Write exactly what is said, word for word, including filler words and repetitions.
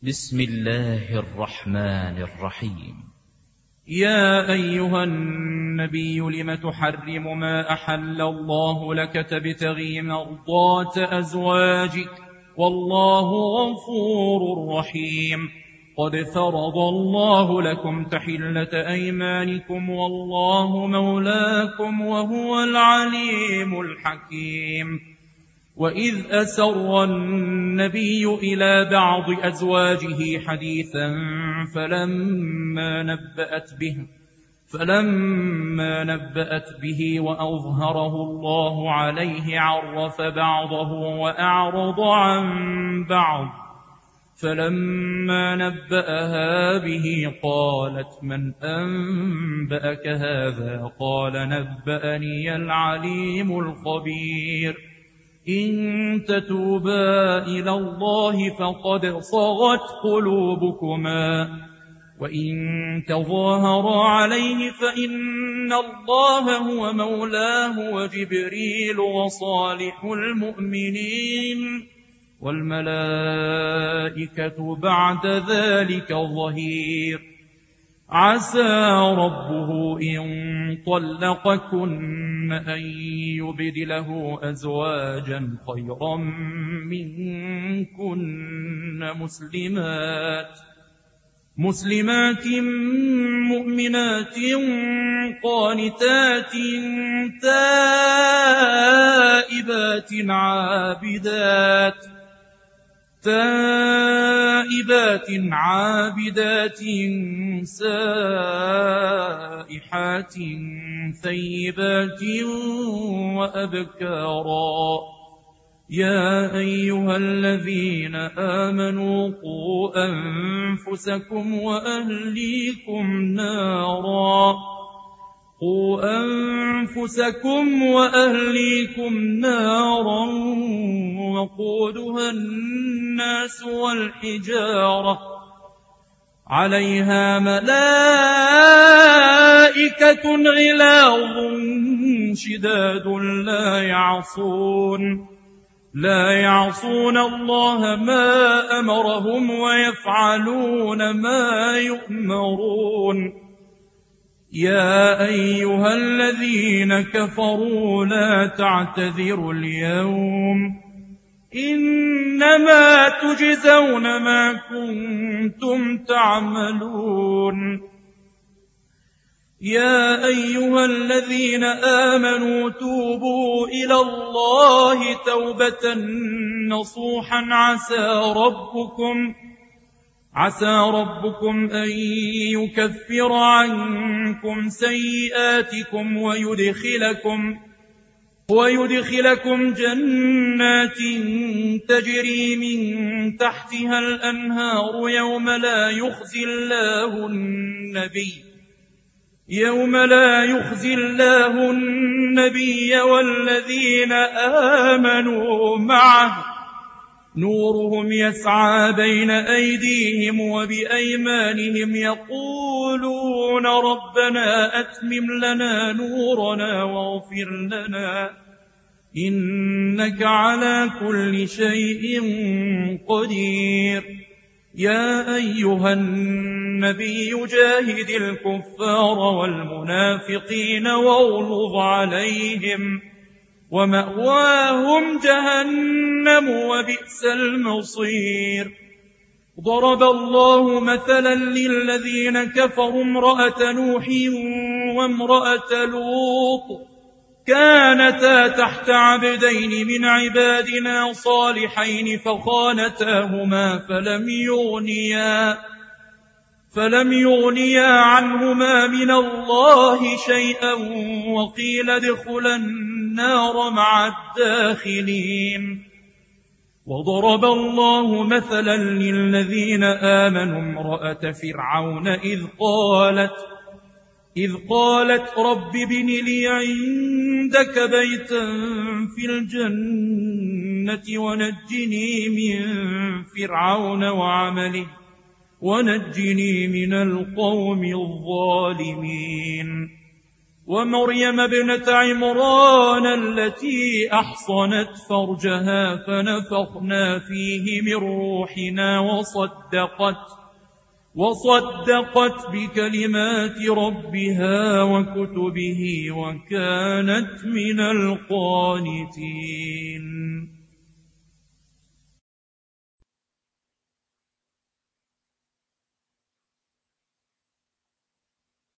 بسم الله الرحمن الرحيم. يا أيها النبي لم تحرم ما أحل الله لك تبتغي مرضات أزواجك والله غفور رحيم. قد فرض الله لكم تحلة أيمانكم والله مولاكم وهو العليم الحكيم. وإذ أسر النبي إلى بعض أزواجه حديثا فلما نبأت به فلما نبأت به وأظهره الله عليه عرف بعضه وأعرض عن بعض، فلما نبأها به قالت من أنبأك هذا؟ قال نبأني العليم الخبير. إن تتوبا إلى الله فقد صغت قلوبكما وإن تظاهرا عليه فإن الله هو مولاه وجبريل وصالح المؤمنين والملائكة بعد ذلك ظهير. عسى ربه إن طلقكن أن يبدله أزواجا خيرا منكن مسلمات مسلمات مؤمنات قانتات تائبات عابدات تائبات عابدات سائحات ثيبات وأبكارا. يا أيها الذين آمنوا قوا أنفسكم وأهليكم نارا قوا أنفسكم وأهليكم نارا وقودها الناس والحجارة عليها ملائكة غلاظ شداد لا يعصون لا يعصون الله ما أمرهم ويفعلون ما يؤمرون. يا أيها الذين كفروا لا تعتذروا اليوم إنما تجزون ما كنتم تعملون. يا أيها الذين آمنوا توبوا إلى الله توبة نصوحا عسى ربكم عسى ربكم أن يكفر عنكم سيئاتكم ويدخلكم ويدخلكم جنات تجري من تحتها الأنهار يوم لا يخزي الله النبي يوم لا يخزي الله النبي والذين آمنوا معه نورهم يسعى بين أيديهم وبأيمانهم يقولون ربنا أتمم لنا نورنا واغفر لنا إنك على كل شيء قدير. يا أيها النبي جاهد الكفار والمنافقين واغلظ عليهم ومأواهم جهنم وبئس المصير. ضرب الله مثلا للذين كفروا امرأة نوح وامرأة لوط كانتا تحت عبدين من عبادنا صالحين فخانتاهما فلم يغنيا فلم يغنيا عنهما من الله شيئا وقيل ادخلا النار مع الداخلين. وضرب الله مثلا للذين آمنوا امرأة فرعون إذ قالت إذ قالت رب ابن لي عندك بيتا في الجنة ونجني من فرعون وعمله ونجني من القوم الظالمين. ومريم ابنة عمران التي أحصنت فرجها فنفخنا فيه من روحنا وصدقت وصدقت بكلمات ربها وكتبه وكانت من القانتين.